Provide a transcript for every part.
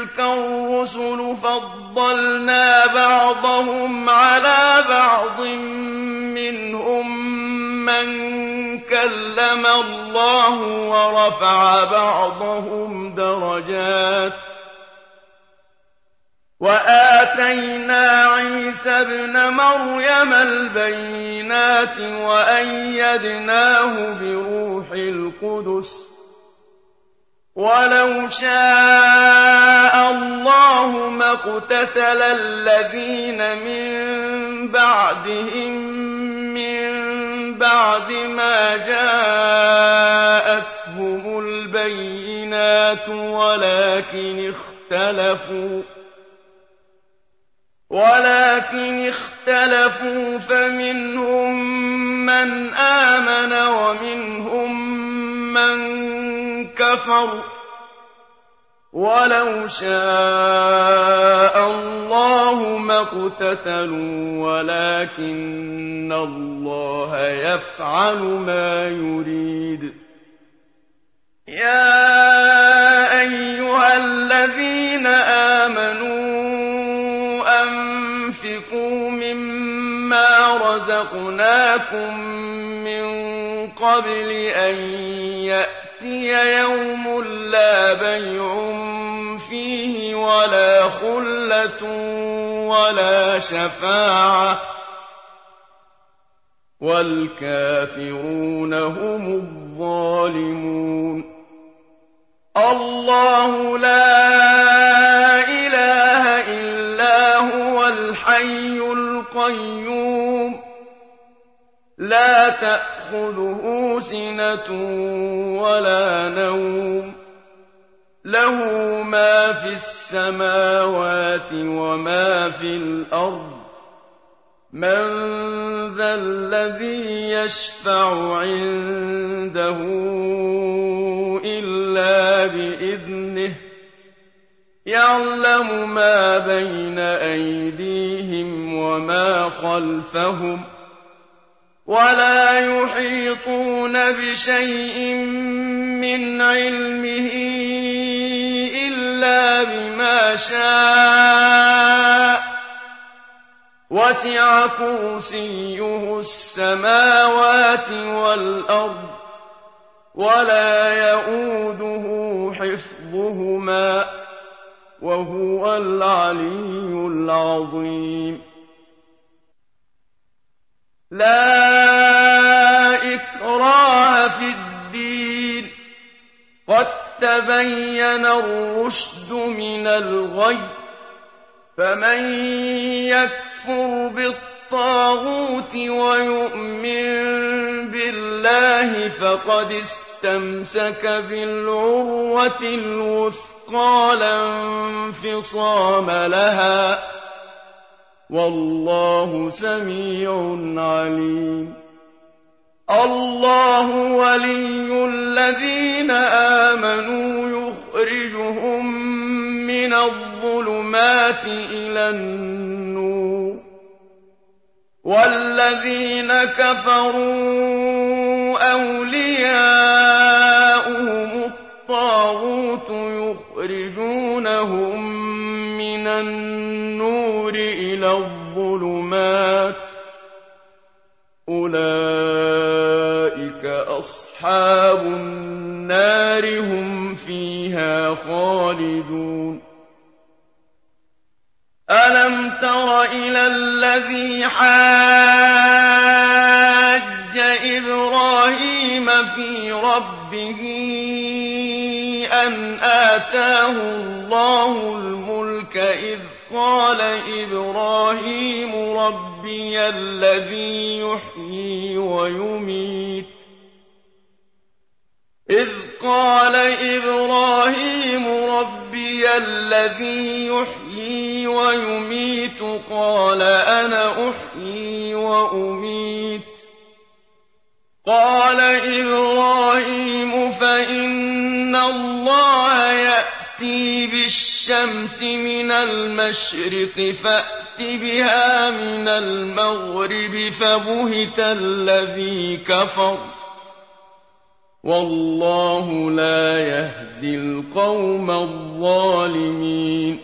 تِلْكَ الرُّسُلُ فَضَّلْنَا بَعْضَهُمْ عَلَىٰ بَعْضٍ ۖ مِّنْهُم مَّن كَلَّمَ اللَّهُ وَرَفَعَ بَعْضَهُمْ دَرَجَاتٍ ۚ وَآتَيْنَا عِيسَى ابْنَ مَرْيَمَ الْبَيِّنَاتِ وَأَيَّدْنَاهُ بِرُوحِ الْقُدُسِ ۗ وَلَوْ شَاءَ اللَّهُ مَا اقْتَتَلَ الَّذِينَ مِن بَعْدِهِم مِّن بَعْدِ مَا جَاءَتْهُمُ الْبَيِّنَاتُ ولكن اختلفوا فمنهم من آمن ومنهم من كفر ۚ وَلَوْ شَاءَ اللَّهُ مَا اقْتَتَلُوا وَلَٰكِنَّ اللَّهَ يَفْعَلُ مَا يُرِيدُ يَا أَيُّهَا الَّذِينَ آمَنُوا أَنفِقُوا مِمَّا رَزَقْنَاكُم مِّن قَبْلِ أَن يَأْتِيَ يَوْمٌ لَّا بَيْعٌ فِيهِ وَلَا خُلَّةٌ وَلَا شَفَاعَةٌ ۗ وَالْكَافِرُونَ هُمُ الظَّالِمُونَ اللَّهُ لَا إِلَٰهَ إِلَّا هُوَ الْحَيُّ الْقَيُّومُ لَا تَأْخُذُهُ سِنَةٌ وَلَا نَوْمٌ لَّهُ مَا فِي السَّمَاوَاتِ وَمَا فِي الْأَرْضِ مَن ذَا الَّذِي يَشْفَعُ عِندَهُ إِلَّا بِإِذْنِهِ يَعْلَمُ مَا بَيْنَ أَيْدِيهِمْ وَمَا خَلْفَهُمْ وَلَا يُحِيطُونَ بِشَيْءٍ مِّنْ عِلْمِهِ إِلَّا بِمَا شَاءَ ۚ وَسِعَ كُرْسِيُّهُ السَّمَاوَاتِ وَالْأَرْضَ وَلَا يَئُودُهُ حِفْظُهُمَا ۚ وَهُوَ الْعَلِيُّ الْعَظِيمُ لَا إِكْرَاهَ فِي الدِّينِ ۖ قَد تَّبَيَّنَ الرُّشْدُ مِنَ الْغَيِّ ۚ فَمَن يَكْفُرْ بِالطَّاغُوتِ وَيُؤْمِن بِاللَّهِ فَقَدِ اسْتَمْسَكَ بِالْعُرْوَةِ الْوُثْقَىٰ لَا انفِصَامَ لَهَا ۗ وَاللَّهُ سَمِيعٌ عَلِيمٌ اللَّهُ وَلِيُّ الَّذِينَ آمَنُوا يُخْرِجُهُم مِّنَ الظُّلُمَاتِ إِلَى النُّورِ ۖ وَالَّذِينَ كَفَرُوا أَوْلِيَاؤُهُمُ الطَّاغُوتُ يُخْرِجُونَهُم مِّنَ النُّورِ إِلَى الظُّلُمَاتِ ۗ أُولَٰئِكَ أَصْحَابُ النَّارِ ۖ هُمْ فِيهَا خَالِدُونَ أَلَمْ تَرَ إِلَى الَّذِي حَاجَّ إِبْرَاهِيمَ فِي رَبِّهِ أَنْ آتَاهُ اللَّهُ الْمُلْكَ إِذْ قَالَ إِبْرَاهِيمُ رَبِّيَ الَّذِي يُحْيِي وَيُمِيتُ قَالَ أَنَا أُحْيِي وَأُمِيتُ قَالَ إِبْرَاهِيمُ فَإِنَّ اللَّهَ يَأْتِي بِالشَّمْسِ مِنَ الْمَشْرِقِ فَأْتِ بِهَا مِنَ الْمَغْرِبِ فَبُهِتَ الَّذِي كَفَرَ وَاللَّهُ لَا يَهْدِي الْقَوْمَ الظَّالِمِينَ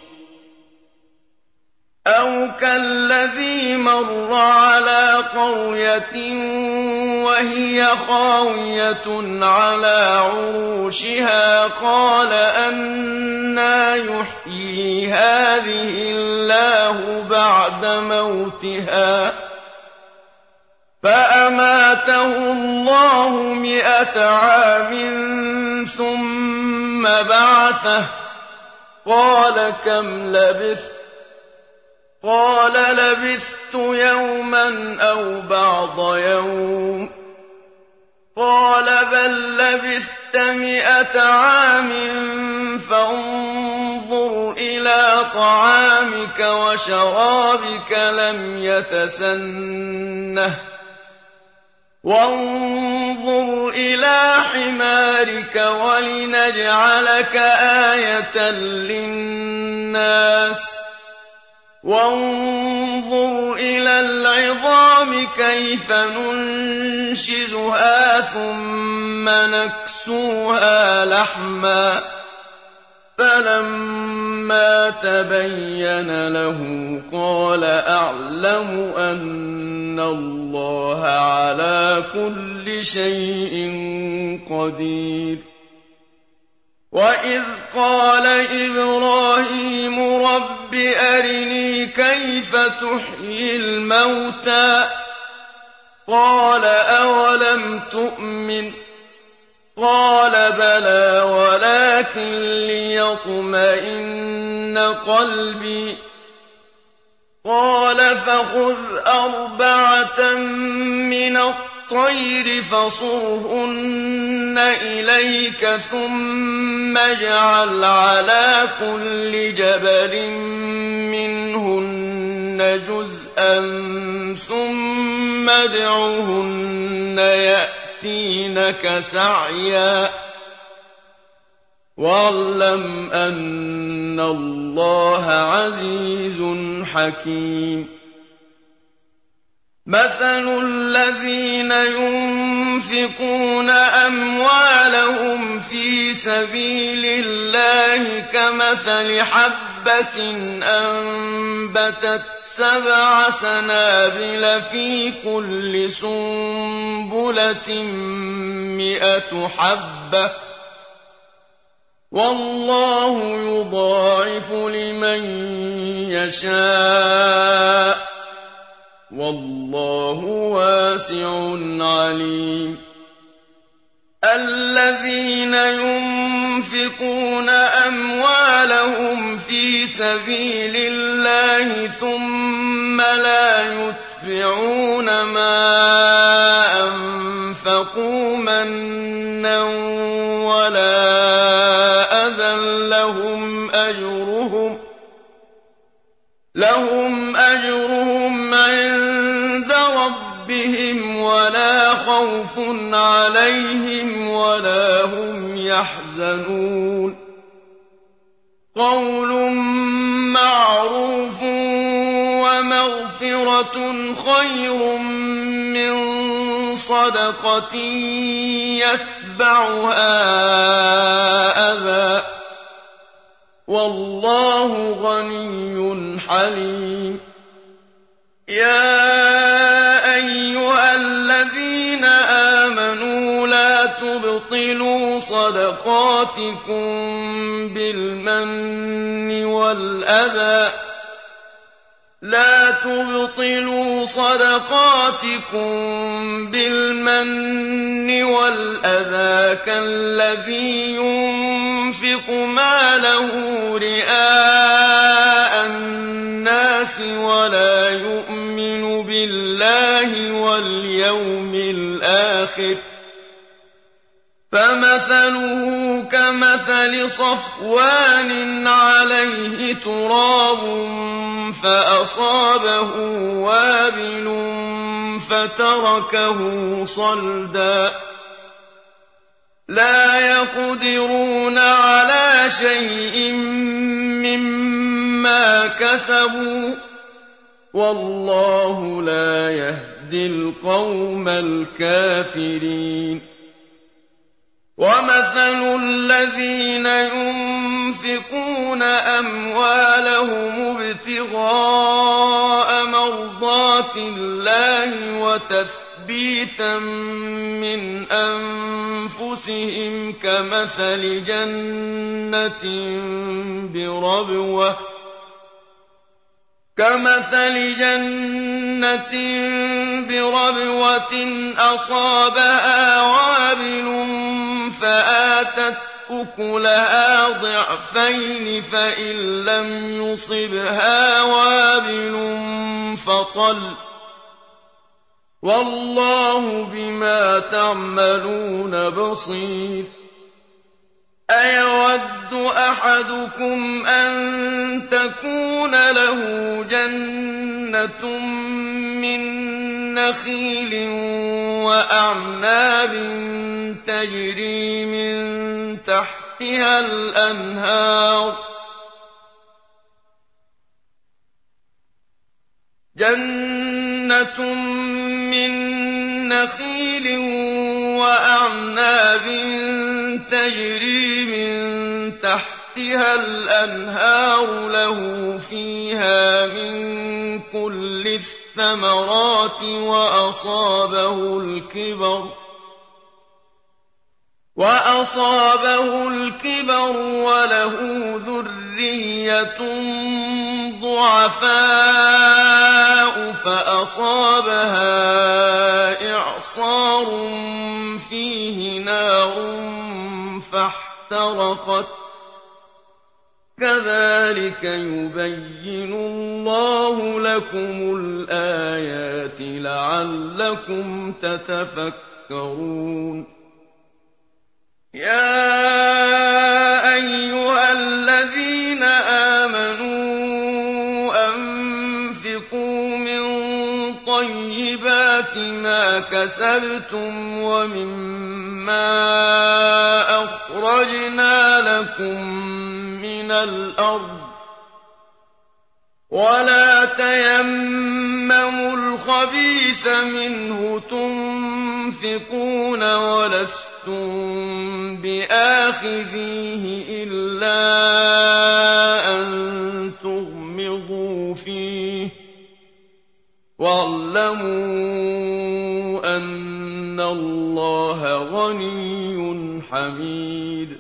أَوْ كَالَّذِي مَرَّ عَلَىٰ قَرْيَةٍ وَهِيَ خَاوِيَةٌ عَلَىٰ عُرُوشِهَا قَالَ أَنَّىٰ يُحْيِي هَٰذِهِ اللَّهُ بَعْدَ مَوْتِهَا ۖ فَأَمَاتَهُ اللَّهُ 100 عَامٍ ثُمَّ بَعَثَهُ ۖ قَالَ كَمْ لَبِثْتَ؟ قَالَ لَبِثْتُ يَوْمًا أَوْ بَعْضَ يَوْمٍ ۖ قَالَ بَل لَّبِثْتَ 100 عَامٍ فَانظُرْ إِلَىٰ طَعَامِكَ وَشَرَابِكَ لَمْ يَتَسَنَّهْ وَانظُرْ إِلَىٰ حِمَارِكَ وَلِنَجْعَلَكَ آيَةً لِّلنَّاسِ وَانظُرْ إِلَى الْعِظَامِ كَيْفَ نُنشِزُهَا ثُمَّ نَكْسُوهَا لَحْمًا ۚ فَلَمَّا تَبَيَّنَ لَهُ قَالَ أَعْلَمُ أَنَّ اللَّهَ عَلَىٰ كُلِّ شَيْءٍ قَدِيرٌ وَإِذْ قَالَ إِبْرَاهِيمُ رَبِّ أَرِنِي كَيْفَ تُحْيِي الْمَوْتَىٰ ۖ قَالَ أَوَلَمْ تُؤْمِنْ ۖ قَالَ بَلَىٰ وَلَٰكِن لِّيَطْمَئِنَّ قَلْبِي ۖ قَالَ فَخُذْ 4 مِّنَ الطَّيْرِ فَصُرْهُنَّ إِلَيْكَ ثُمَّ اجْعَلْ عَلَىٰ كُلِّ جَبَلٍ مِّنْهُنَّ جُزْءًا ثُمَّ ادْعُهُنَّ يَأْتِينَكَ سَعْيًا ۚ وَاعْلَمْ أَنَّ اللَّهَ عَزِيزٌ حَكِيمٌ مَثَلُ الَّذِينَ يُنفِقُونَ أَمْوَالَهُمْ فِي سَبِيلِ اللَّهِ كَمَثَلِ حَبَّةٍ أَنبَتَتْ 7 سَنَابِلَ فِي كُلِّ سُنبُلَةٍ 100 حَبَّةٍ ۗ وَاللَّهُ يُضَاعِفُ لِمَن يَشَاءُ ۗ وَاللَّهُ وَاسِعٌ عَلِيمٌ الَّذِينَ يُنفِقُونَ أَمْوَالَهُمْ فِي سَبِيلِ اللَّهِ ثُمَّ لَا يُتْبِعُونَ مَا أَنفَقُوا مَنًّا وَلَا أَذًى لَّهُمْ أَجْرُهُمْ عِندَ رَبِّهِمْ وَلَا خَوْفٌ عَلَيْهِمْ وَلَا هُمْ يَحْزَنُونَ قَوْلٌ مَّعْرُوفٌ وَمَغْفِرَةٌ خَيْرٌ مِّن صَدَقَةٍ يَتْبَعُهَا أَذًى ۗ وَاللَّهُ غَنِيٌّ حَلِيمٌ يَا أَيُّهَا الَّذِينَ آمَنُوا لَا تُبْطِلُوا صَدَقَاتِكُم بِالْمَنِّ وَالْأَذَىٰ كَالَّذِي يُنفِقُ مَالَهُ رِئَاءَ النَّاسِ وَلَا يُؤْمِنُ بِاللَّهِ وَالْيَوْمِ الْآخِرِ ۖ فَمَثَلُهُ كَمَثَلِ صَفْوَانٍ عَلَيْهِ تُرَابٌ فَأَصَابَهُ وَابِلٌ فَتَرَكَهُ صَلْدًا ۖ لَّا يَقْدِرُونَ عَلَىٰ شَيْءٍ مِّمَّا كَسَبُوا ۗ وَاللَّهُ لَا يَهْدِي الْقَوْمَ الْكَافِرِينَ وَمَثَلُ الَّذِينَ يُنفِقُونَ أَمْوَالَهُمُ ابْتِغَاءَ مَرْضَاتِ اللَّهِ وَتَثْبِيتًا مِّنْ أَنفُسِهِمْ كَمَثَلِ جَنَّةٍ بِرَبْوَةٍ أَصَابَهَا وَابِلٌ فَآتَتْ أُكُلَهَا ضِعْفَيْنِ فَإِن لَّمْ يُصِبْهَا وَابِلٌ فَطَلٌّ ۗ وَاللَّهُ بِمَا تَعْمَلُونَ بَصِيرٌ أَيَوَدُّ أَحَدُكُمْ أَن تَكُونَ لَهُ جَنَّةٌ مِّن نَّخِيلٍ وَأَعْنَابٍ تَجْرِي مِن تَحْتِهَا الْأَنْهَارُ لَهُ فِيهَا مِن كُلِّ الثَّمَرَاتِ وَأَصَابَهُ الْكِبَرُ وَلَهُ ذُرِّيَّةٌ ضُعَفَاءُ فَأَصَابَهَا إِعْصَارٌ فِيهِ نَارٌ فَاحْتَرَقَتْ ۗ كَذَٰلِكَ يُبَيِّنُ اللَّهُ لَكُمُ الْآيَاتِ لَعَلَّكُمْ تَتَفَكَّرُونَ يَا أَيُّهَا الَّذِينَ آمَنُوا أَنفِقُوا مِن طَيِّبَاتِ مَا كَسَبْتُمْ وَمِمَّا أَخْرَجْنَا لَكُم مِّنَ الْأَرْضِ ۖ وَلَا تَيَمَّمُوا الْخَبِيثَ مِنْهُ تُنفِقُونَ وَلَسْتُم بِآخِذِيهِ إِلَّا أَن تُغْمِضُوا فِيهِ ۚ وَاعْلَمُوا أَنَّ اللَّهَ غَنِيٌّ حَمِيدٌ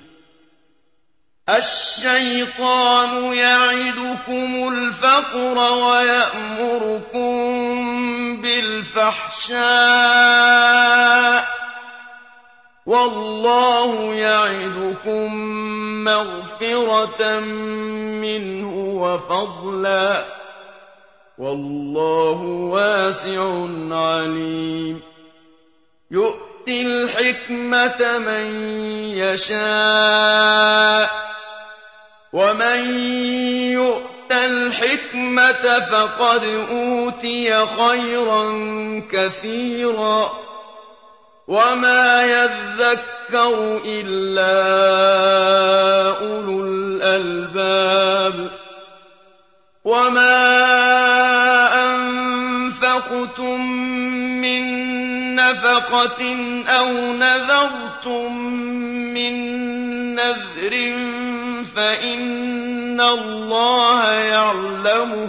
الشَّيْطَانُ يَعِدُكُمُ الْفَقْرَ وَيَأْمُرُكُم بِالْفَحْشَاءِ ۖ وَاللَّهُ يَعِدُكُم مَّغْفِرَةً مِّنْهُ وَفَضْلًا ۗ وَاللَّهُ وَاسِعٌ عَلِيمٌ يُؤْتِي الْحِكْمَةَ مَن يَشَاءُ ۚ وَمَن يُؤْتَ الْحِكْمَةَ فَقَدْ أُوتِيَ خَيْرًا كَثِيرًا ۗ وَمَا يَذَّكَّرُ إِلَّا أُولُو الْأَلْبَابِ وَمَا أَنفَقْتُم مِّن نَّفَقَةٍ أَوْ نَذَرْتُم مِّن نَّذْرٍ فَإِنَّ اللَّهَ يَعْلَمُهُ ۗ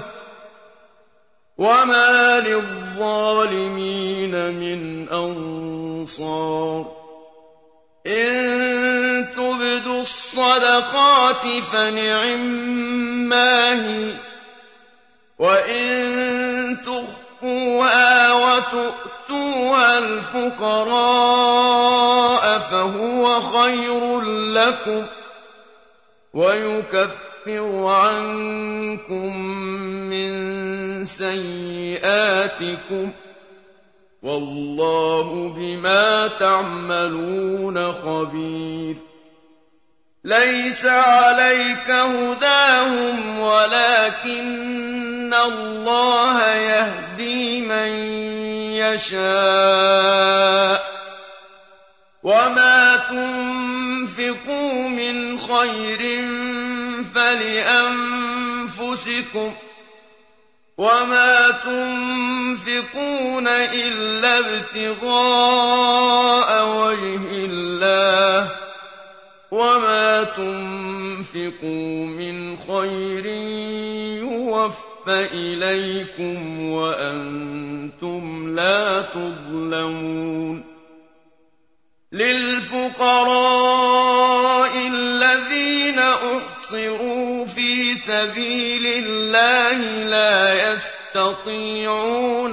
وَمَا لِلظَّالِمِينَ مِنْ أَنصَارٍ إِن تُبْدُوا الصَّدَقَاتِ فَنِعِمَّا هِيَ ۖ وَإِن تُخْفُوهَا وَتُؤْتُوهَا الْفُقَرَاءَ فَهُوَ خَيْرٌ لَّكُمْ وَيُكَفِّرُ عَنكُم مِّن سَيِّئَاتِكُمْ ۗ وَاللَّهُ بِمَا تَعْمَلُونَ خَبِيرٌ لَيْسَ عَلَيْكَ هُدَاهُمْ وَلَٰكِنَّ اللَّهَ يَهْدِي مَن يَشَاءُ ۗ وَمَا تُنفِقُوا مِنْ خَيْرٍ فَلِأَنفُسِكُمْ ۚ وما تنفقون إلا ابتغاء وجه الله وما تنفقوا من خير يوفى إليكم وأنتم لا تظلمون للفقراء الذين أحصروا في سبيل الله لا يستطيعون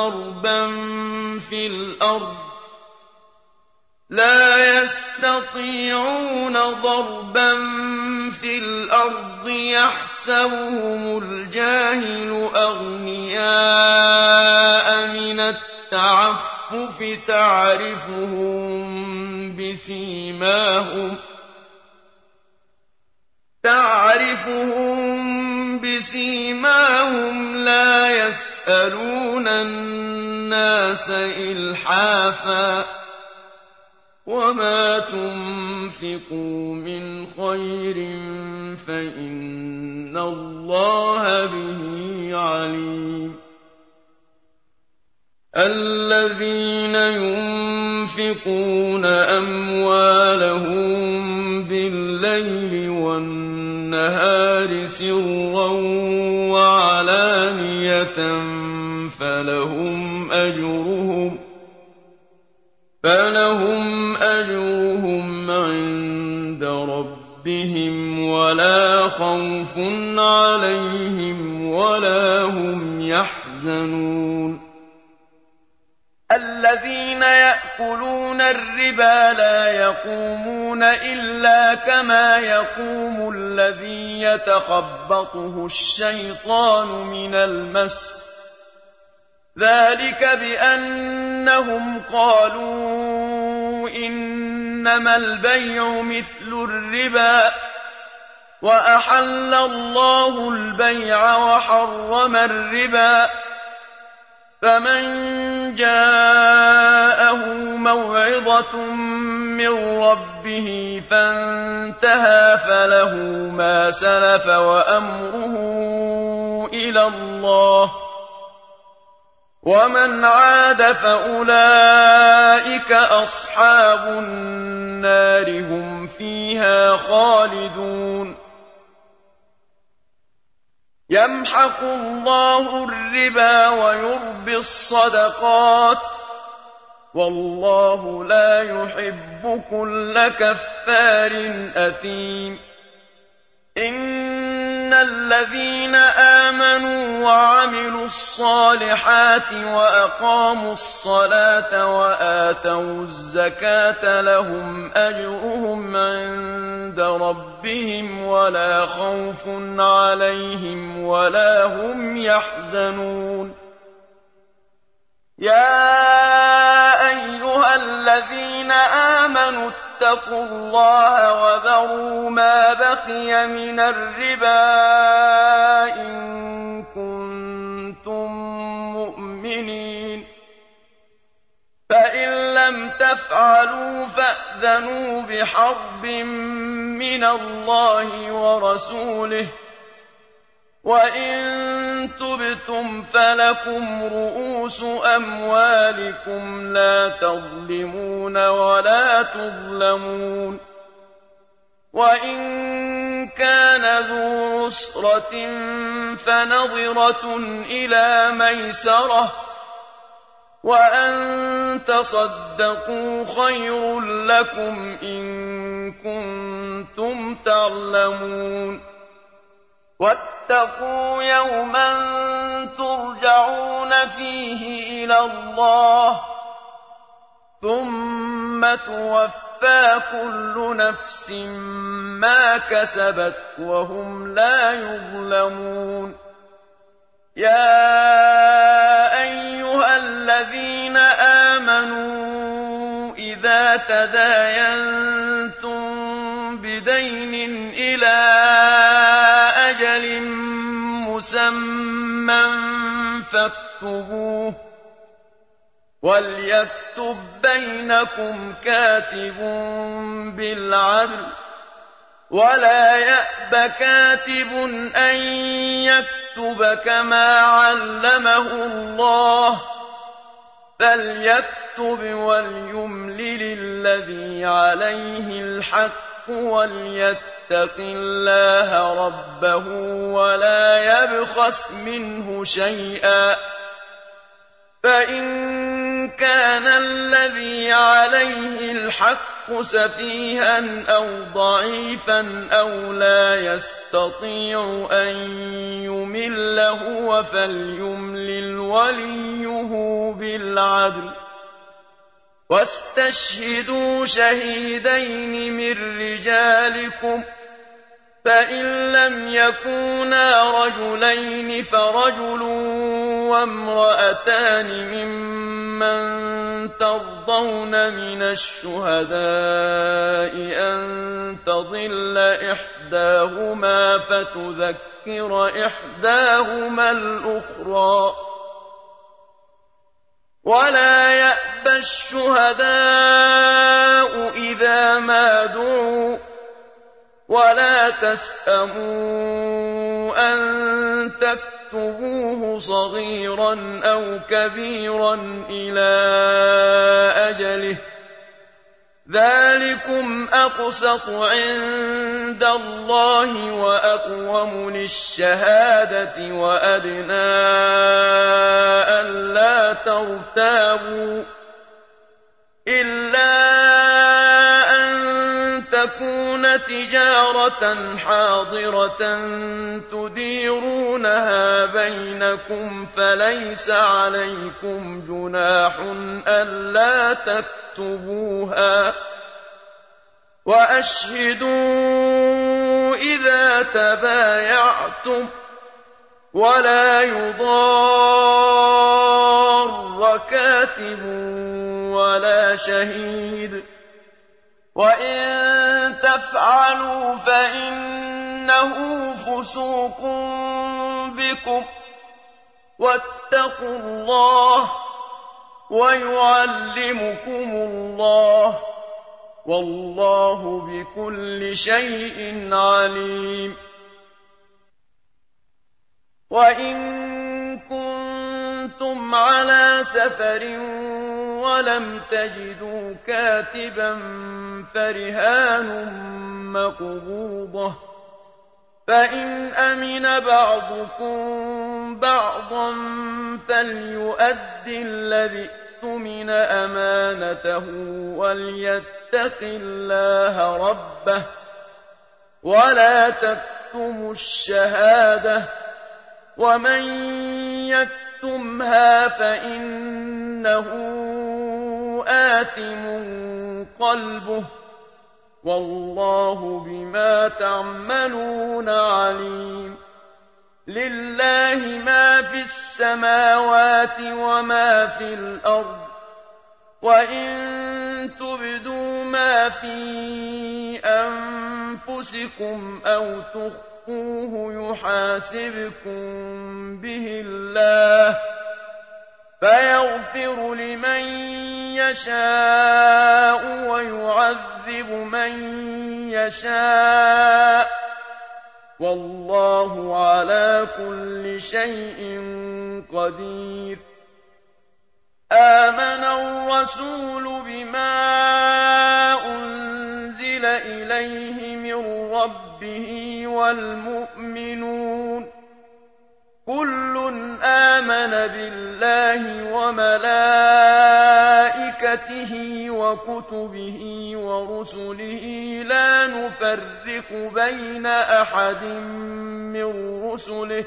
ضربا في الأرض يحسبهم الجاهل أغنياء من التعفف تعرفهم بسيماهم لا يسألون الناس إلحافا وما تنفقوا من خير فإن الله به عليم الذين ينفقون أموالهم بالليل والنهار سرا وعلانية فلهم أجرهم عند ربهم ولا خوف عليهم ولا هم يحزنون الذين يأكلون الربا لا يقومون إلا كما يقوم الذي يتخبطه الشيطان من المس ذلك بأنهم قالوا إنما البيع مثل الربا وأحل الله البيع وحرم الربا فمن جاءه موعظة من ربه فانتهى فله ما سلف وأمره إلى الله ومن عاد فأولئك أصحاب النار هم فيها خالدون يمحق الله الربا ويربي الصدقات والله لا يحب كل كفار أثيم إن الذين آمنوا وعملوا الصالحات وأقاموا الصلاة وآتوا الزكاة لهم أجرهم عند ربهم ولا خوف عليهم ولا هم يحزنون يا أيها الذين آمنوا اتقوا الله وذروا ما بقي من الربا إن كنتم مؤمنين فإن لم تفعلوا فأذنوا بحرب من الله ورسوله وإن تبتم فلكم رؤوس أموالكم لا تظلمون ولا تظلمون وإن كان ذو عسرة فنظرة إلى ميسرة وأن تصدقوا خير لكم إن كنتم تعلمون واتقوا يوما ترجعون فيه إلى الله ثم توفى كل نفس ما كسبت وهم لا يظلمون يا أيها الذين آمنوا إذا تداينتم بدين إلى أجل مسمى فاكتبوه وليكتب بينكم كاتب بالعدل ولا يأب كاتب أن يكتب ليكتب كما علمه الله فليكتب وليملل الذي عليه الحق وليتق الله ربه ولا يبخس منه شيئا فإن كان الذي عليه الحق سفيها أو ضعيفا أو لا يستطيع أن يمل هو فليملل وليه بالعدل واستشهدوا شهيدين من رجالكم فإن لم يكونا رجلين فرجل وامرأتان ممن ترضون من الشهداء أن تضل إحداهما فتذكر إحداهما الأخرى ولا يأبى الشهداء إذا ما دعوا ولا تسأموا أن تكتبوه صغيرا أو كبيرا إلى أجله ذلكم أقسط عند الله وأقوم للشهادة وأدنى ألا ترتابوا إلا أن تكون تجارة حاضرة تديرونها بينكم فليس عليكم جناح ألا تكتبوها وأشهدوا إذا تبايعتم ولا يضار كاتب ولا شهيد وإن تفعلوا فإنه فسوق بكم واتقوا الله ويعلمكم الله والله بكل شيء عليم وإن كنتم على سفر ولم تجدوا كاتبا فرهان مقبوضة فإن أمن بعضكم بعضا فليؤد الذي اؤتمن أمانته وليتق الله ربه ولا تكتموا الشهادة ومن يكتمها فإنه آثم قلبه والله بما تعملون عليم لله ما في السماوات وما في الأرض وإن تبدوا ما في أنفسكم أو تخفوه يحاسبكم به الله فيغفر لمن يشاء ويعذب من يشاء والله على كل شيء قدير آمن الرسول بما أنزل إليه من ربه والمؤمنون كل آمن بالله وملائكته وكتبه ورسله لا نفرق بين أحد من رسله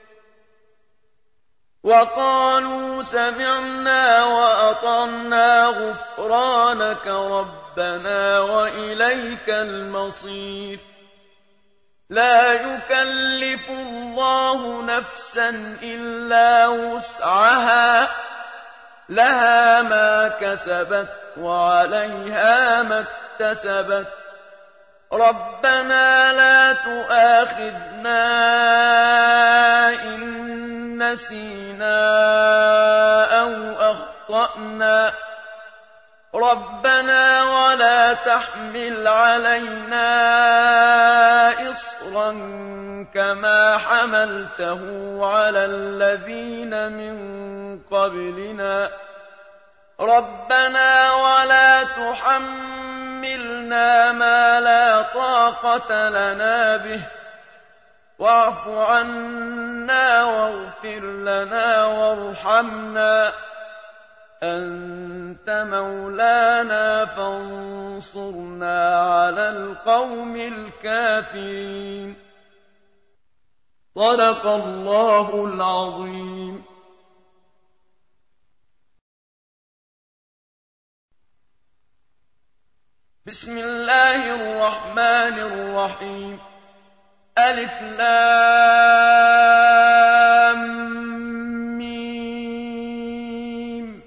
وقالوا سمعنا وأطعنا غفرانك ربنا وإليك المصير لا يكلف الله نفسا إلا وسعها لها ما كسبت وعليها ما اكتسبت ربنا لا تؤاخذنا إن نسينا أو أخطأنا ربنا ولا تحمل علينا إصرا كما حملته على الذين من قبلنا ربنا ولا تحملنا ما لا طاقة لنا به واعف عنا واغفر لنا وارحمنا أنت مولانا فانصرنا على القوم الكافرين. صدق الله العظيم. بسم الله الرحمن الرحيم. ألف لام ميم.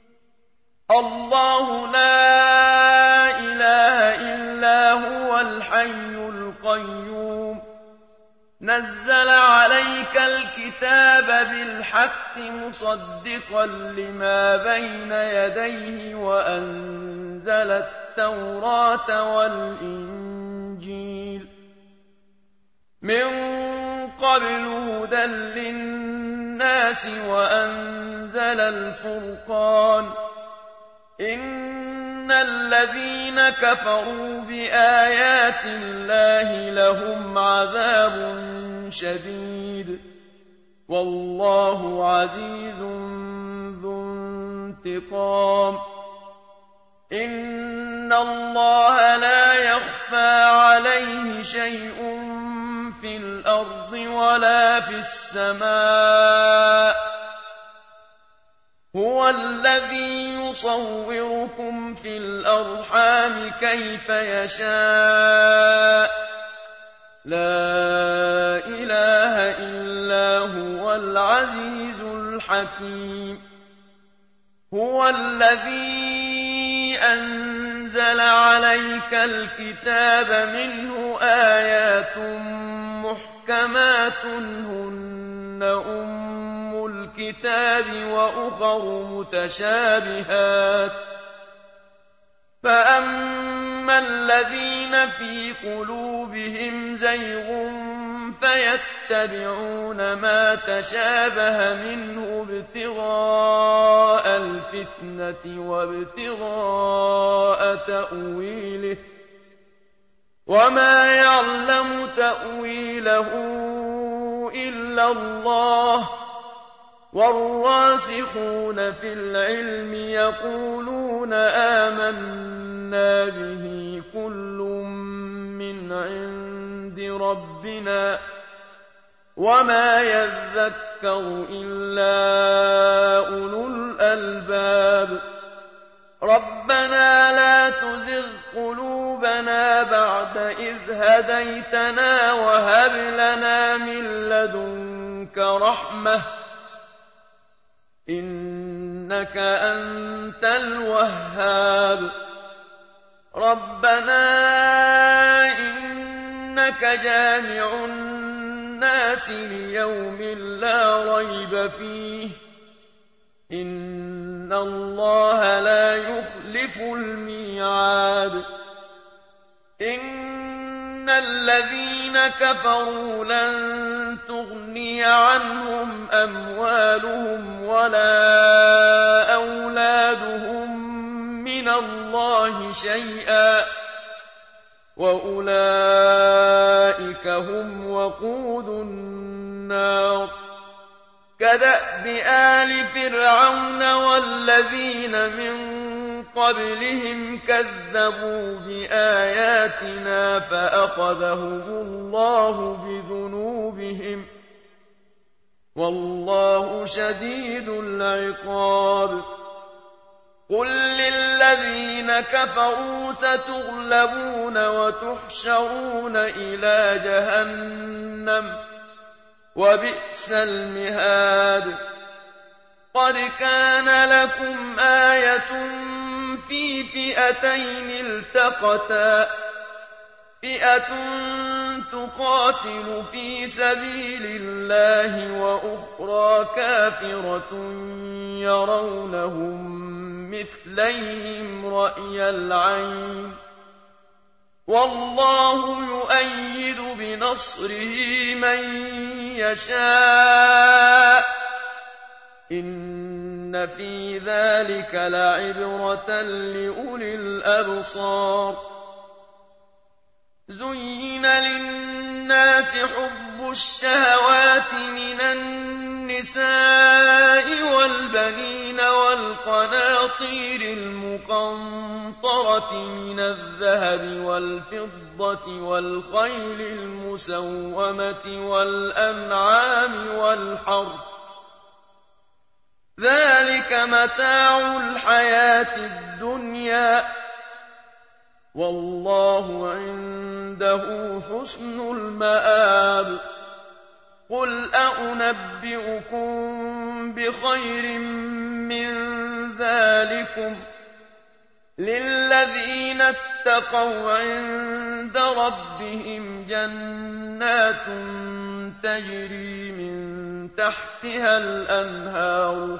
الله لا إله إلا هو الحي القيوم نزل عليك الكتاب بالحق مصدقا لما بين يديه وأنزل التوراة والإنجيل من قبل هدى للناس وأنزل الفرقان إن الذين كفروا بآيات الله لهم عذاب شديد والله عزيز ذو انتقام. إن الله لا يخفى عليه شيء في الأرض ولا في السماء هو الذي يصوركم في الأرحام كيف يشاء لا إله إلا هو العزيز الحكيم. هو الذي أنزل عليك الكتاب منه آيات محكمات هن أم الكتاب وأخر متشابهات فأما الذين في قلوبهم زيغ فيتبعون ما تشابه منه ابتغاء الفتنة وابتغاء تأويله وما يعلم تأويله إلا الله والراسخون في العلم يقولون آمنا به كل من عند ربنا وما يذكر إلا أولو الألباب. ربنا لا تزغ قلوبنا بعد إذ هديتنا وهب لنا من لدنك رحمة إنك أنت الوهاب. ربنا إنك جامع الناس ليوم لا ريب فيه إن الله لا يخلف الميعاد. إن الذين كفروا لن تغني عنهم أموالهم ولا أولادهم من الله شيئا وأولئك هم وقود النار. كدأب آل فرعون والذين من قبلهم كذبوا بآياتنا فأخذهم الله بذنوبهم والله شديد العقاب. قل للذين كفروا ستغلبون وتحشرون إلى جهنم وبئس المهاد. قد كان لكم آية في فئتين التقتا فئة تقاتل في سبيل الله وأخرى كافرة يرونهم مثليهم رأي العين والله يؤيد بنصره من يشاء إن في ذلك لعبرة لأولي الأبصار زين للناس حب الشهوات من النساء والبنين والقناطير المقنطرة من الذهب والفضة والخيل المسومة والأنعام والحرث ذلك متاع الحياة الدنيا والله عنده حسن المآب قل أنبئكم بخير من ذلكم للذين اتقوا عند ربهم جنات تجري من تحتها الأنهار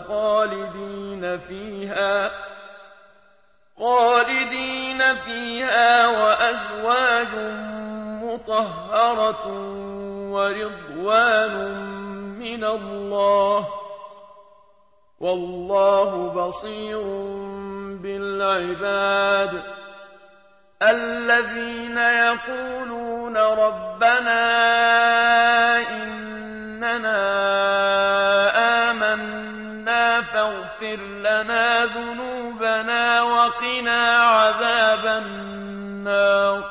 خالدين فيها وأزواج مطهرة ورضوان من الله والله بصير بالعباد الذين يقولون ربنا إننا آمنا فاغفر لنا ذنوبنا وقنا عذاب النار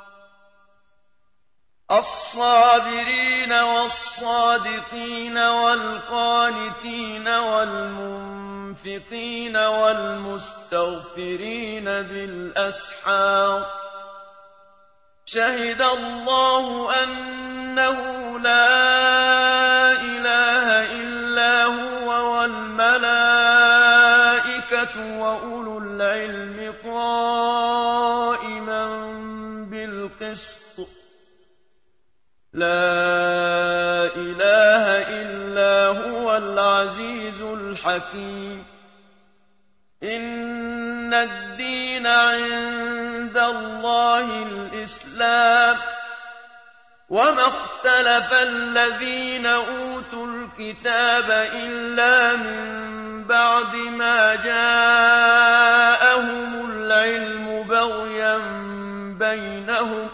الصابرين والصادقين والقانتين والمنفقين والمستغفرين بالأسحار شهد الله أنه لا إله إلا هو والملائكة وأولو العلم قائما بالقسط لا إله إلا هو العزيز الحكيم إن الدين عند الله الإسلام وما اختلف الذين أوتوا الكتاب إلا من بعد ما جاءهم العلم بغيا بينهم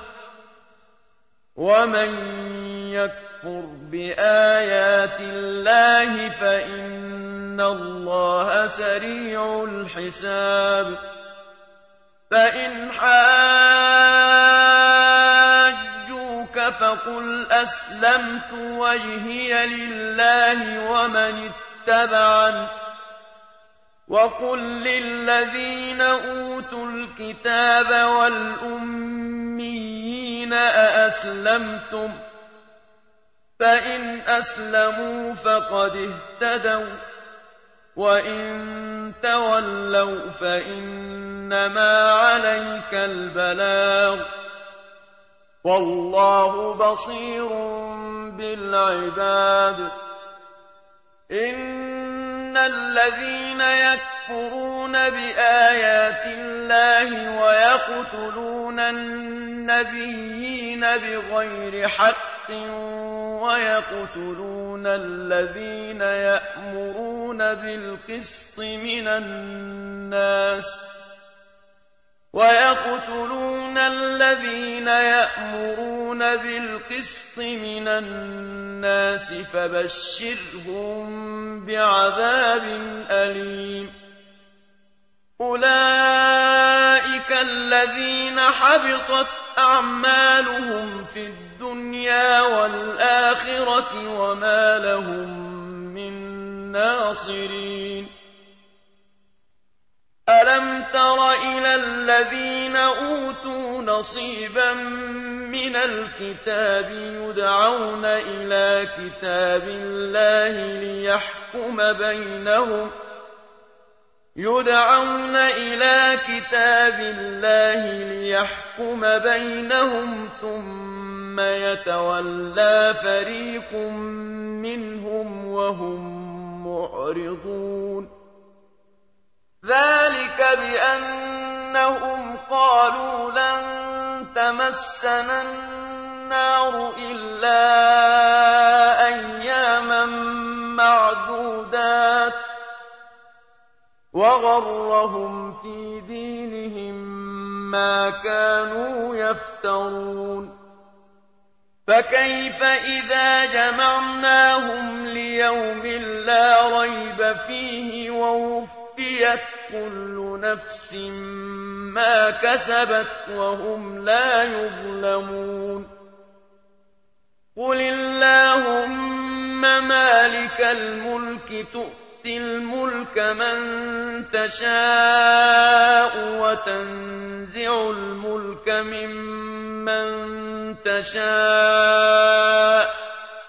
ومن يكفر بآيات الله فإن الله سريع الحساب فإن حاجوك فقل أسلمت وجهي لله ومن اتبعني وقل للذين أوتوا الكتاب والأميين أأسلمتم فإن أسلموا فقد اهتدوا وإن تولوا فإنما عليك البلاغ والله بصير بالعباد إن الذين يكفرون بآيات الله ويقتلون النبيين بغير حق ويقتلون الذين يأمرون بالقسط من الناس فبشرهم بعذاب أليم أولئك الذين حبطت أعمالهم في الدنيا والآخرة وما لهم من ناصرين ألم تر إلى الذين أوتوا نصيبا من الكتاب يدعون إلى كتاب الله ليحكم بينهم ثم يتولى فريق منهم وهم معرضون ذلك بأنهم قالوا لن تمسنا النار إلا أياما معدودات وغرهم في دينهم ما كانوا يفترون فكيف إذا جمعناهم ليوم لا ريب فيه ووفيت كل نفس ما كسبت وهم لا يظلمون قل اللهم مالك الملك تؤتي الملك من تشاء وتنزع الملك ممن تشاء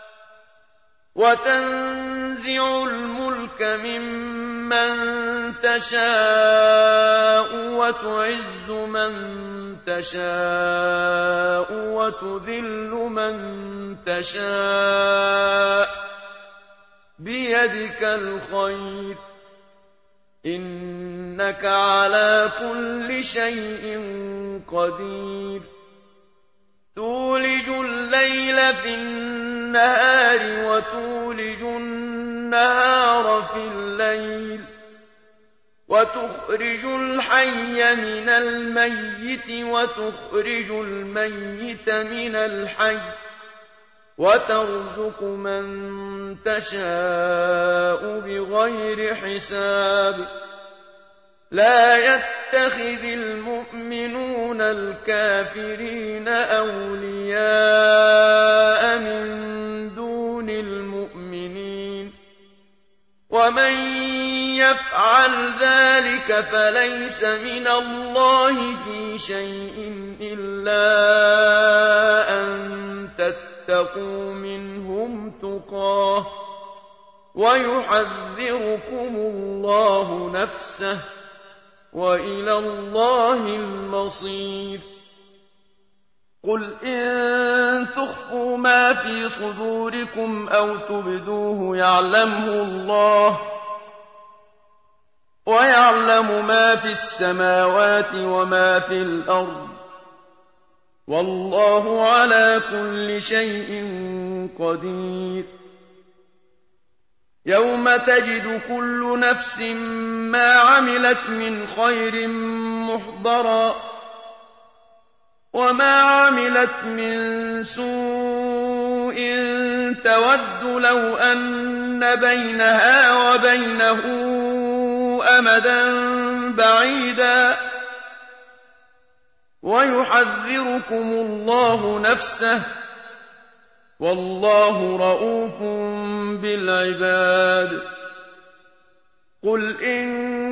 وتعز من تشاء وتذل من تشاء بيدك الخير إنك على كل شيء قدير تولج الليل في النهار وتولج النهار في الليل وتخرج الحي من الميت وتخرج الميت من الحي وترزق من تشاء بغير حساب لا يتخذ المؤمنون الكافرين أولياء من دون المؤمنين ومن يفعل ذلك فليس من الله في شيء إلا أن تتقوا منهم تقاه ويحذركم الله نفسه وإلى الله المصير قل إن تخفوا ما في صدوركم أو تبدوه يعلمه الله ويعلم ما في السماوات وما في الأرض والله على كل شيء قدير يوم تجد كل نفس ما عملت من خير محضرا وما عملت من سوء تود لو أن بينها وبينه أمدا بعيدا ويحذركم الله نفسه والله رءوف بالعباد قل إن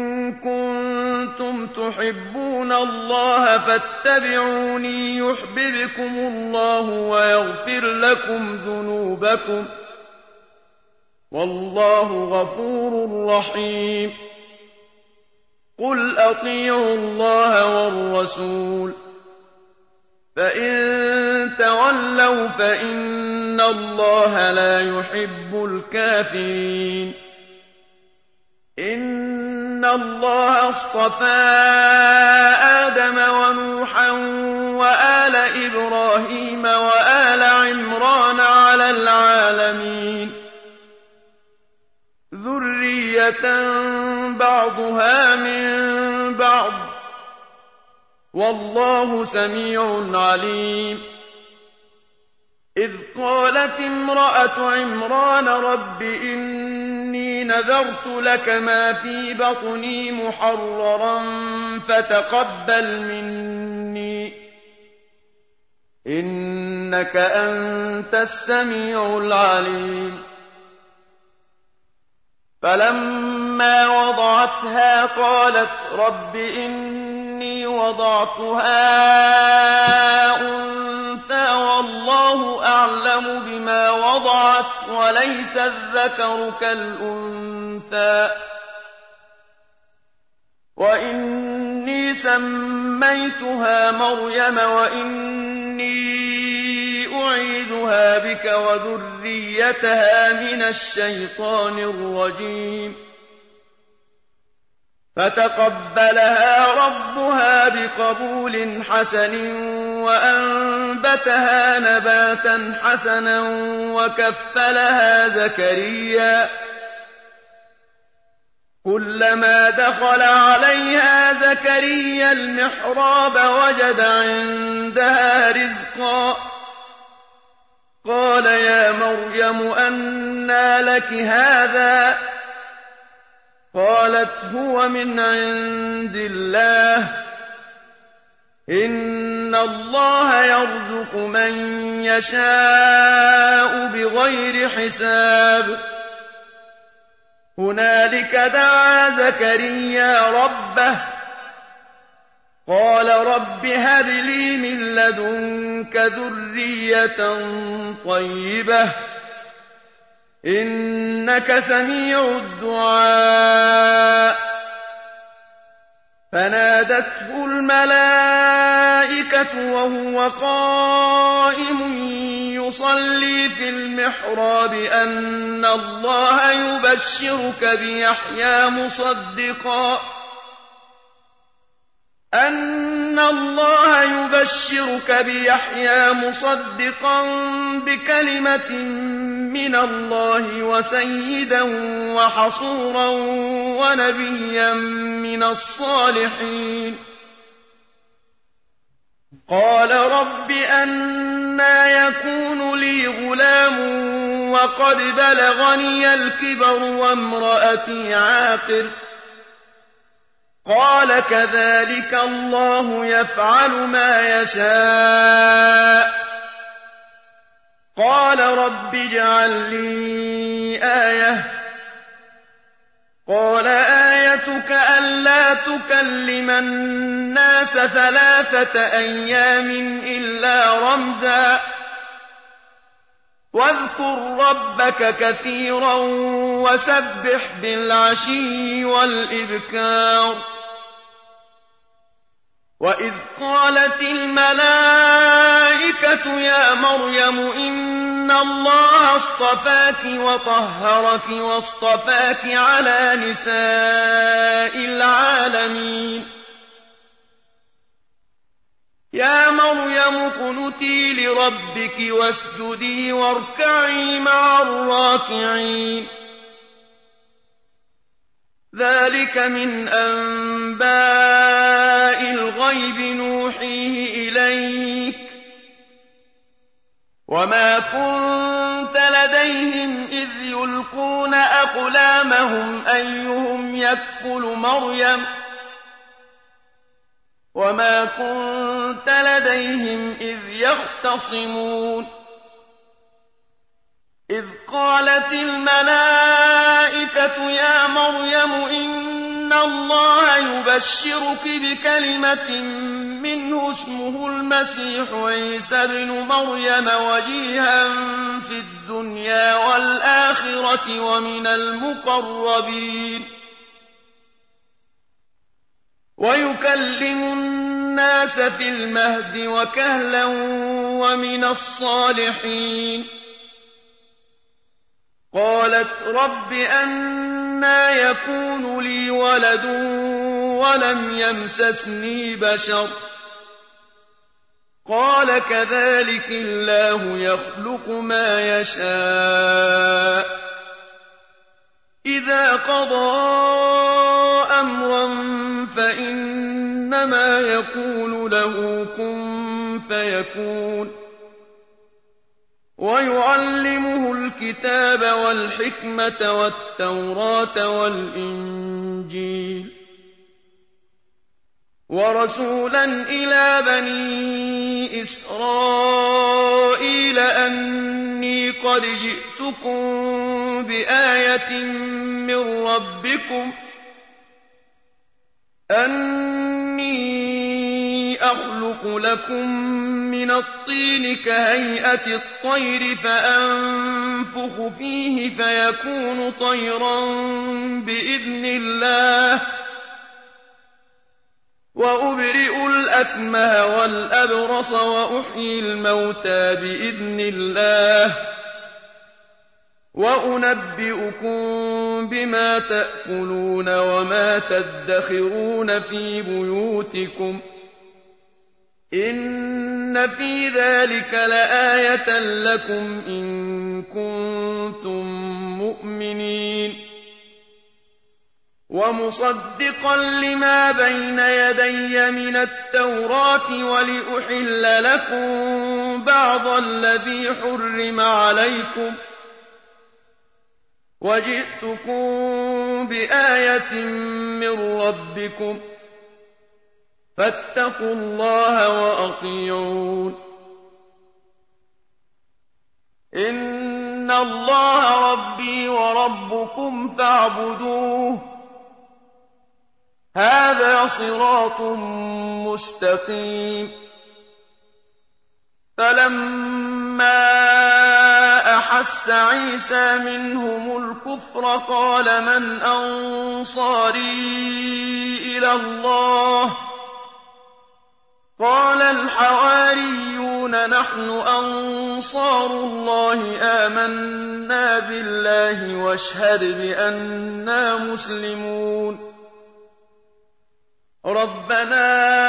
كنتم تحبون الله فاتبعوني يحببكم الله ويغفر لكم ذنوبكم والله غفور رحيم قل أطيعوا الله والرسول فإن تولوا فإن الله لا يحب الكافرين إن الله اصطفى آدم ونوحا وآل إبراهيم وآل عمران على العالمين ذرية بعضها من بعض والله سميع عليم إذ قالت امرأة عمران رب إني نذرت لك ما في بطني محررا فتقبل مني إنك أنت السميع العليم فلما وضعتها قالت رب إني وضعتها أنثى والله أعلم بما وضعت وليس الذكر كالأنثى وإني سميتها مريم وإني أعيذها بك وذريتها من الشيطان الرجيم فتقبلها ربها بقبول حسن وأنبتها نباتا حسنا وكفلها زكريا. كلما دخل عليها زكريا المحراب وجد عندها رزقا. قال يا مريم أنى لك هذا؟ قالت هو من عند الله، إن الله يرزق من يشاء بغير حساب. هنالك دعا زكريا ربه قال رب هب لي من لدنك ذرية طيبة إنك سميع الدعاء. فنادته الملائكة وهو قائم يصلي في المحراب أن الله يبشرك بيحيى مصدقا بكلمة من الله وسيدا وحصورا ونبيا من الصالحين. قال رب أنى يكون لي غلام وقد بلغني الكبر وامرأتي عاقر؟ قال كذلك الله يفعل ما يشاء. قال رب اجعل لي آية. قال آيتك ألا تكلم الناس 3 أيام إلا رمزا واذكر ربك كثيرا وسبح بالعشي والإبكار. وإذ قالت الملائكة يا مريم إن الله اصطفاك وطهرك واصطفاك على نساء العالمين. يا مريم اقنتي لربك واسجدي واركعي مع الراكعين. ذلك من أنباء الغيب نوحيه إليك وما كنت لديهم إذ يلقون أقلامهم أيهم يكفل مريم وما كنت لديهم إذ يختصمون. إذ قالت الملائكة يا مريم إن الله يبشرك بكلمة منه اسمه المسيح عيسى ابن مريم وجيها في الدنيا والآخرة ومن المقربين ويكلم الناس في المهد وكهلا ومن الصالحين. قالت رب أنى يكون لي ولد ولم يمسسني بشر؟ قال كذلك الله يخلق ما يشاء إذا قضى أمرا فإنما يقول له كن فيكون. ويعلمه الكتاب والحكمة والتوراة والإنجيل ورسولا إلى بني إسرائيل أني قد جئتكم بآية من ربكم أني أخلق لكم من الطين كهيئة الطير فأنفخ فيه فيكون طيرا بإذن الله وأبرئ الأكمه والأبرص وأحيي الموتى بإذن الله وأنبئكم بما تأكلون وما تدخرون في بيوتكم إن في ذلك لآية لكم إن كنتم مؤمنين ومصدقا لما بين يدي من التوراة ولأحل لكم بعض الذي حرم عليكم وجئتكم بآية من ربكم فاتقوا الله وأطيعون إن الله ربي وربكم فاعبدوه هذا صراط مستقيم فلما أحس عيسى منهم الكفر قال من أنصاري إلى الله قال الحواريون نحن أنصار الله آمنا بالله واشهد بأننا مسلمون ربنا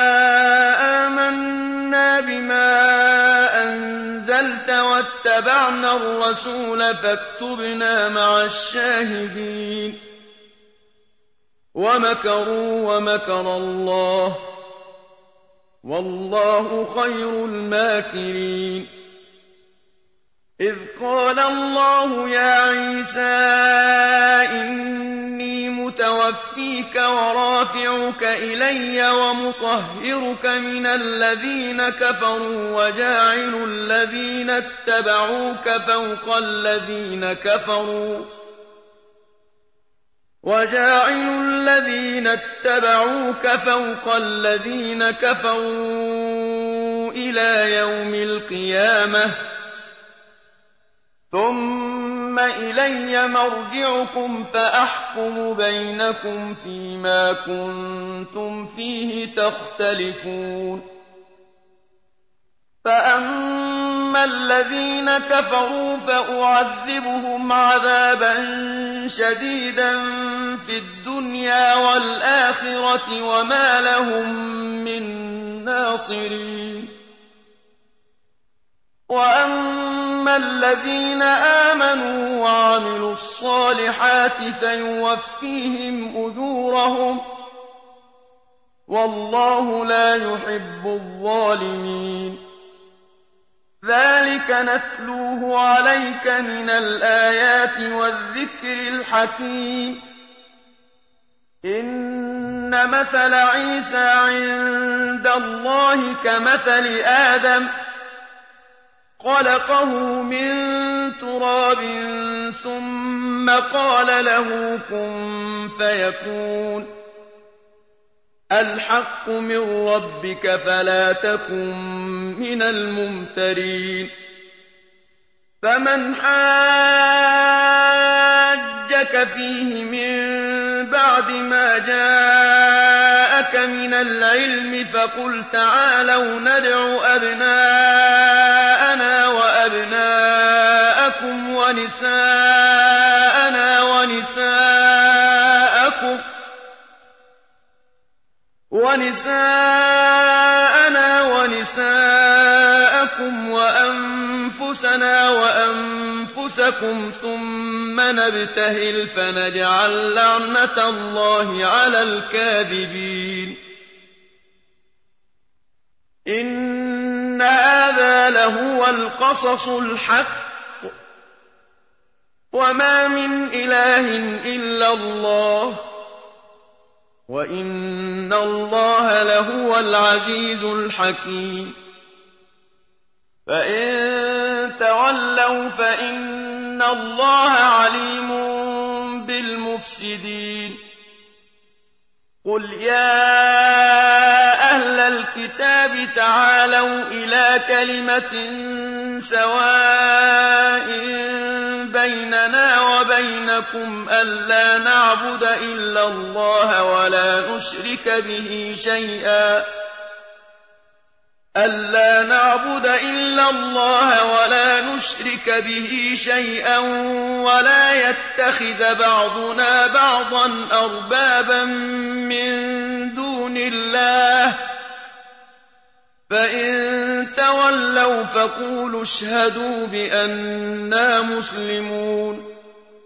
آمنا بما أنزلت واتبعنا الرسول فاكتبنا مع الشاهدين ومكروا ومكر الله والله خير الماكرين إذ قال الله يا عيسى إني متوفيك ورافعك إلي ومطهرك من الذين كفروا وجاعل الذين اتبعوك فوق الذين كفروا إلى يوم القيامة ثم إلي مرجعكم فأحكم بينكم فيما كنتم فيه تختلفون فأما الذين كفروا فأعذبهم عذابا شديدا في الدنيا والآخرة وما لهم من ناصرين وأما الذين آمنوا وعملوا الصالحات فيوفيهم أجورهم والله لا يحب الظالمين ذلك نتلوه عليك من الآيات والذكر الحكيم إن مثل عيسى عند الله كمثل آدم خلقه من تراب ثم قال له كن فيكون الحق من ربك فلا تكن من الممترين فمن حاجك فيه من بعد ما جاءك من العلم فقل تعالوا ندع أبناءنا وأبناءكم ونساءنا ونساءكم وأنفسنا وأنفسكم ثم نبتهل فنجعل لعنة الله على الكاذبين إن هذا لهو القصص الحق وما من إله إلا الله وإن الله لهو العزيز الحكيم فإن تولوا فإن الله عليم بالمفسدين قل يا أهل الكتاب تعالوا إلى كلمة سواء بيننا وبينكم ألا نعبد إلا الله ولا نشرك به شيئا أَلَّا نَعْبُدَ إِلَّا اللَّهَ وَلَا نُشْرِكَ بِهِ شَيْئًا وَلَا يَتَّخِذَ بَعْضُنَا بَعْضًا أَرْبَابًا مِّن دُونِ اللَّهِ ۚ فَإِن تَوَلَّوْا فَقُولُوا اشْهَدُوا بِأَنَّا مُسْلِمُونَ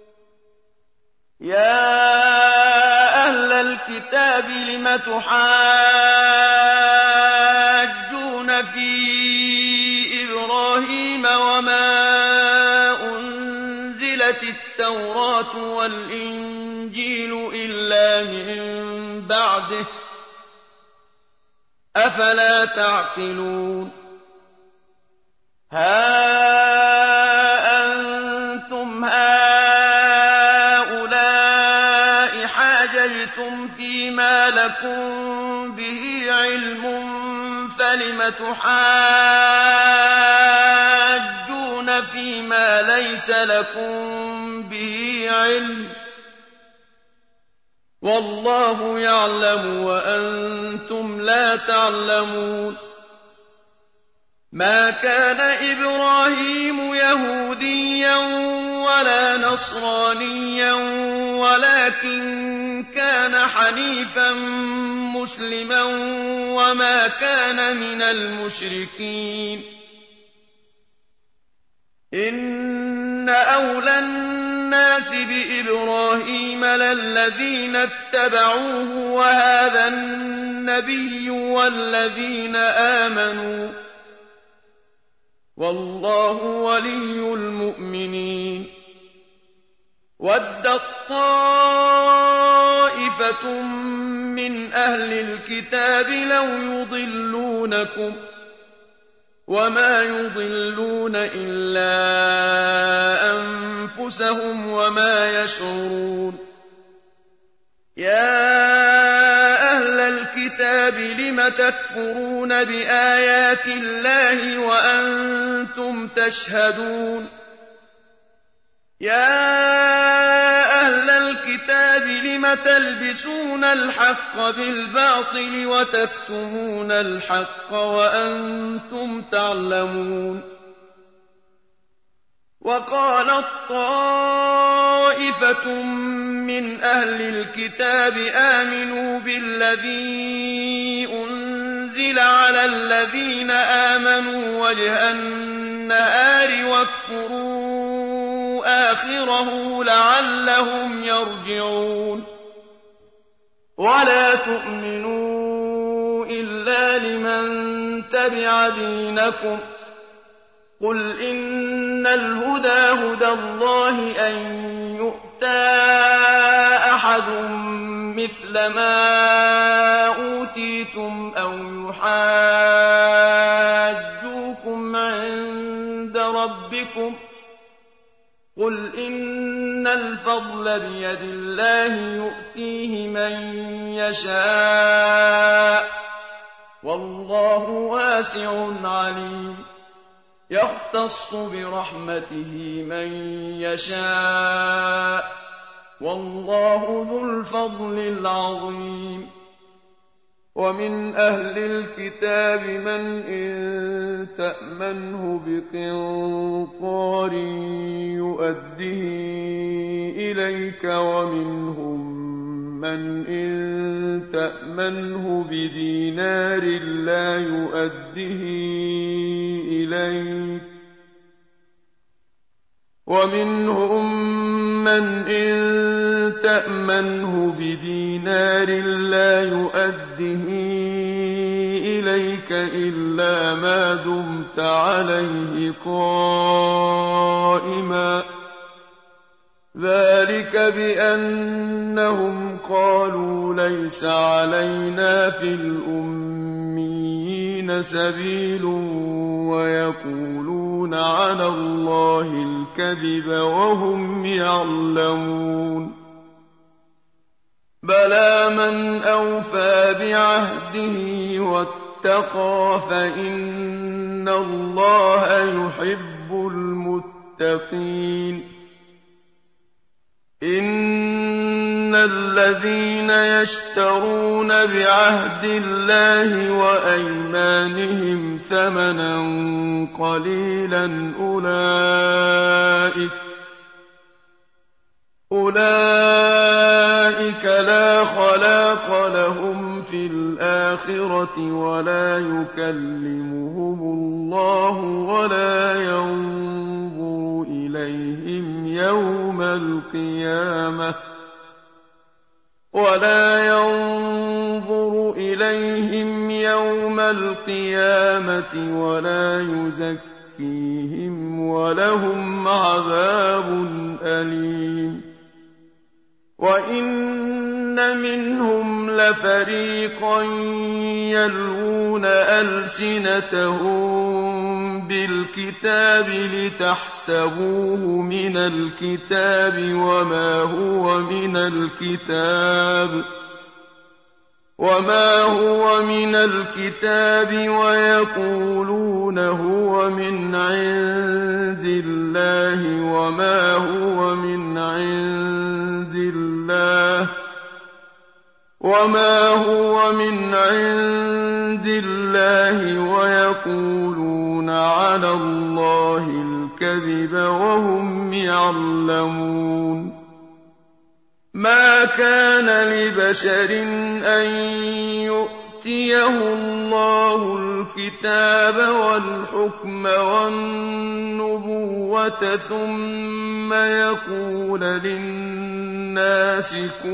يَا أَهْلَ الْكِتَابِ لِمَ تُحَاجُّونَ فِي إِبْرَاهِيمَ وَمَا أُنزِلَتِ التَّوْرَاةُ وَالْإِنجِيلُ إِلَّا مِن بَعْدِهِ ۚ أَفَلَا تَعْقِلُونَ هَا أَنتُمْ هَٰؤُلَاءِ حَاجَجْتُمْ فِيمَا لَكُم بِهِ عِلْمٌ فَلِمَ تُحَاجُّونَ فِيمَا لَيْسَ لَكُم بِهِ عِلْمٌ ۚ وَاللَّهُ يَعْلَمُ وَأَنتُمْ لَا تَعْلَمُونَ مَا كَانَ إِبْرَاهِيمُ يَهُودِيًّا وَلَا نَصْرَانِيًّا وَلَٰكِن كَانَ حَنِيفًا مُّسْلِمًا وَمَا كَانَ مِنَ الْمُشْرِكِينَ إِنَّ أَوْلَى النَّاسِ بِإِبْرَاهِيمَ لَلَّذِينَ اتَّبَعُوهُ وَهَٰذَا النَّبِيُّ وَالَّذِينَ آمَنُوا ۗ وَاللَّهُ وَلِيُّ الْمُؤْمِنِينَ وَدَّت طَّائِفَةٌ مِّنْ أَهْلِ الْكِتَابِ لَوْ يُضِلُّونَكُمْ وَمَا يُضِلُّونَ إِلَّا أَنفُسَهُمْ وَمَا يَشْعُرُونَ يَا أَهْلَ الْكِتَابِ لِمَ تَكْفُرُونَ بِآيَاتِ اللَّهِ وَأَنتُمْ تَشْهَدُونَ يَا أَهْلَ الْكِتَابِ لِمَ تَلْبِسُونَ الْحَقَّ بِالْبَاطِلِ وَتَكْتُمُونَ الْحَقَّ وَأَنتُمْ تَعْلَمُونَ وَقَالَت طَّائِفَةٌ مِّنْ أَهْلِ الْكِتَابِ آمِنُوا بِالَّذِي أُنزِلَ عَلَى الَّذِينَ آمَنُوا وَجْهَ النَّهَارِ وَاكْفُرُوا آخِرَهُ لَعَلَّهُمْ يَرْجِعُونَ وَلَا تُؤْمِنُوا إِلَّا لِمَن تَبِعَ دِينَكُمْ ۚ قُلْ إِنَّ الْهُدَىٰ هُدَى اللَّهِ أَن يُؤْتَىٰ أَحَدٌ مِّثْلَ مَا أُوتِيتُمْ أَوْ يُحَاجُّوكُمْ عِندَ رَبِّكُمْ ۗ قُلْ إِنَّ الْفَضْلَ بِيَدِ اللَّهِ يُؤْتِيهِ مَن يَشَاءُ ۗ وَاللَّهُ وَاسِعٌ عَلِيمٌ يَخْتَصُّ بِرَحْمَتِهِ مَن يَشَاءُ ۗ وَاللَّهُ ذُو الْفَضْلِ الْعَظِيمِ وَمِنْ أَهْلِ الْكِتَابِ مَنْ إِن تَأْمَنْهُ بِقِنطَارٍ يُؤَدِّهِ إِلَيْكَ وَمِنْهُم مَّنْ إِن تَأْمَنْهُ بِدِينَارٍ لَّا يُؤَدِّهِ إِلَيْكَ وَمِنْهُم مَّنْ إِن تَأْمَنْهُ بِدِينَارٍ لَّا يُؤَدِّهِ إِلَيْكَ إِلَّا مَا دُمْتَ عَلَيْهِ قَائِمًا ۗ ذَٰلِكَ بِأَنَّهُمْ قَالُوا لَيْسَ عَلَيْنَا فِي الْأُمِّيِّينَ سَبِيلٌ وَيَقُولُونَ عَلَى اللَّهِ الْكَذِبَ وَهُمْ يَعْلَمُونَ بَلَىٰ مَنْ أَوْفَىٰ بِعَهْدِهِ وَاتَّقَىٰ فَإِنَّ اللَّهَ يُحِبُّ الْمُتَّقِينَ الذين يشترون بعهد الله وأيمانهم ثمنا قليلا أولئك لا خلاق لهم في الآخرة ولا يكلمهم الله ولا ينظر إليهم يوم القيامة ولا يزكيهم ولهم عذاب أليم وإن منهم لفريقا يلوون ألسنتهم بالكتاب لتحسبوه من الكتاب وما هو من الكتاب ويقولون هو من عند الله وما هو من عند الله ويقولون على الله الكذب وهم يعلمون ما كان لبشر أن يؤتيه الله الكتاب والحكم والنبوة ثم يقول للناس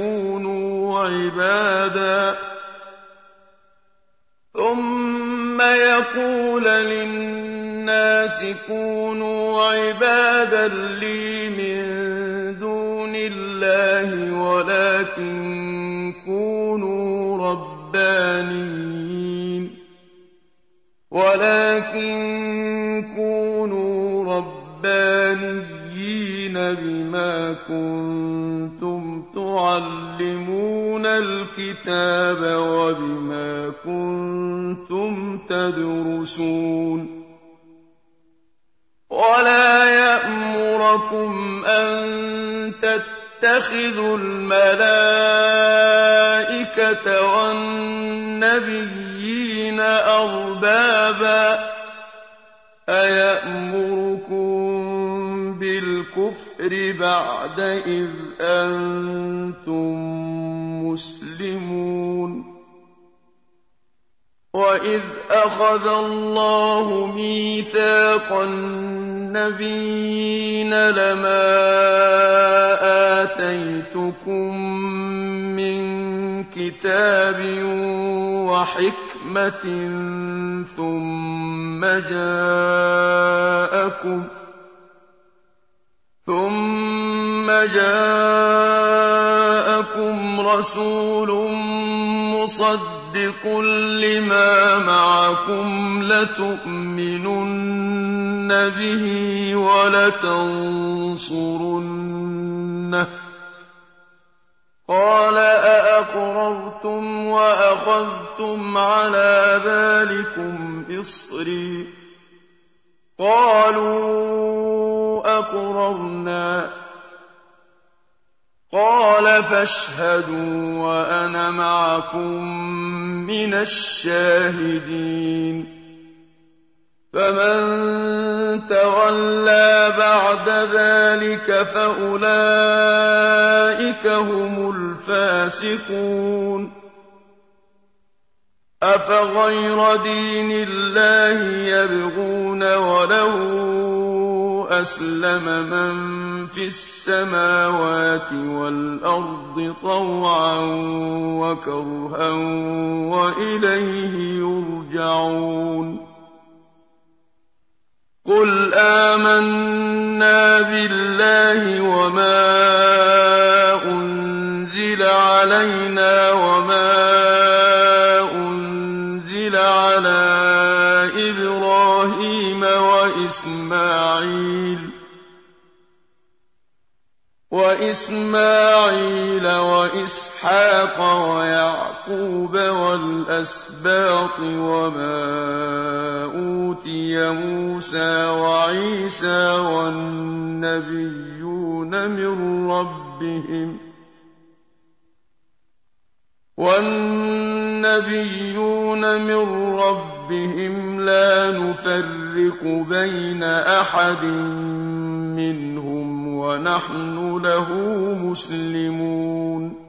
كونوا عبادا لي من دون الله ولكن كونوا ربانيين بما كنتم تعلمون الكتاب وبما كنتم تدرسون ولا يأمركم أن تتخذوا الملائكة والنبيين أربابا أيأمركم بالكفر بعد إذ أنتم مسلمون وإذ أخذ الله ميثاق النبيين لما آتيتكم من كتاب وحكمة ثم جاءكم رسول مصدق لما معكم لتؤمنن به ولتنصرنه قال أأقررتم وأخذتم على ذلكم إصري قالوا أقررنا قال فاشهدوا وأنا معكم من الشاهدين فمن تولى بعد ذلك فأولئك هم الفاسقون أفغير دين الله يبغون وله أسلم من في السماوات والأرض طوعا وكرها وإليه يرجعون قل آمنا بالله وما أنزل علينا وما أنزل على إبراهيم وإسماعيل وإسحاق ويعقوب والأسباط وما أوتي موسى وعيسى والنبيون من ربهم وَالنَّبِيُّونَ مِن رَّبِّهِمْ لَا نُفَرِّقُ بَيْنَ أَحَدٍ مِّنْهُمْ وَنَحْنُ لَهُ مُسْلِمُونَ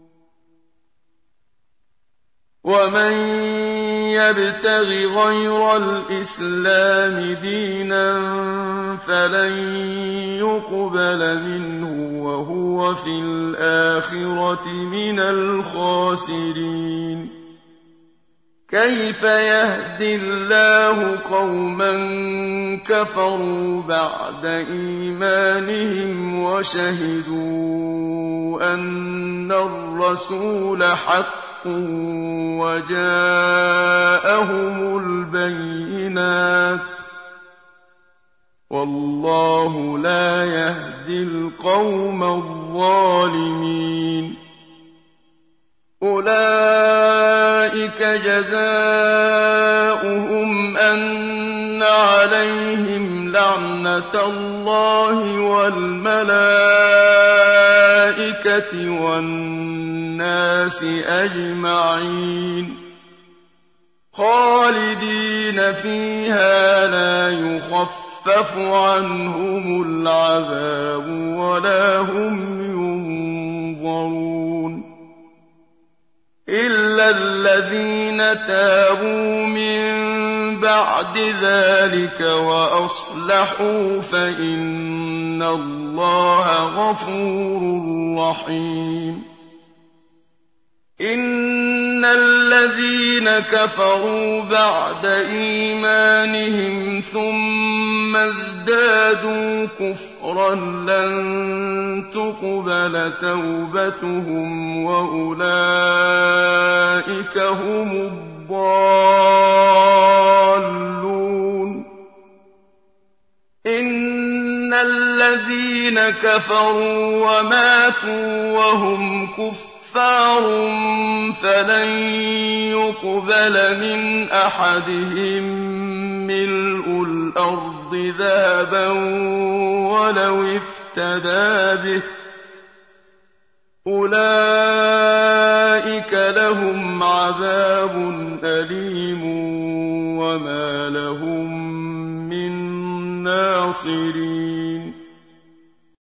وَمَن يَبْتَغِ غَيْرَ الْإِسْلَامِ دِينًا فَلَن يُقْبَلَ مِنْهُ وَهُوَ فِي الْآخِرَةِ مِنَ الْخَاسِرِينَ كَيْفَ يَهْدِي اللَّهُ قَوْمًا كَفَرُوا بَعْدَ إِيمَانِهِمْ وَشَهِدُوا أَنَّ الرَّسُولَ حَقٌّ وَجَاءَهُمُ الْبَيِّنَاتُ ۚ وَاللَّهُ لَا يَهْدِي الْقَوْمَ الظَّالِمِينَ أُولَٰئِكَ جَزَاؤُهُمْ أَنَّ عَلَيْهِمْ لَعْنَةَ اللَّهِ وَالْمَلَائِكَةِ وَالنَّاسِ أَجْمَعِينَ خَالِدِينَ فِيهَا لَا يُخَفَّفُ عَنْهُمُ الْعَذَابُ وَلَا هُمْ يُنظَرُونَ إِلَّا الَّذِينَ تَابُوا مِن بَعْدِ ذَٰلِكَ وَأَصْلَحُوا فَإِنَّ اللَّهَ غَفُورٌ رَّحِيمٌ إِنَّ الَّذِينَ كَفَرُوا بَعْدَ إِيمَانِهِمْ ثُمَّ ازْدَادُوا كُفْرًا لَّن تُقْبَلَ تَوْبَتُهُمْ وَأُولَٰئِكَ هُمُ الضَّالُّونَ إِنَّ الَّذِينَ كَفَرُوا وَمَاتُوا وَهُمْ كُفَّارٌ فَلَن يُقْبَلَ مِنْ أَحَدِهِم مِّلْءُ الْأَرْضِ ذَهَبًا وَلَوِ افْتَدَىٰ بِهِ ۗ أُولَٰئِكَ لَهُمْ عَذَابٌ أَلِيمٌ وَمَا لَهُم مِّن نَّاصِرِينَ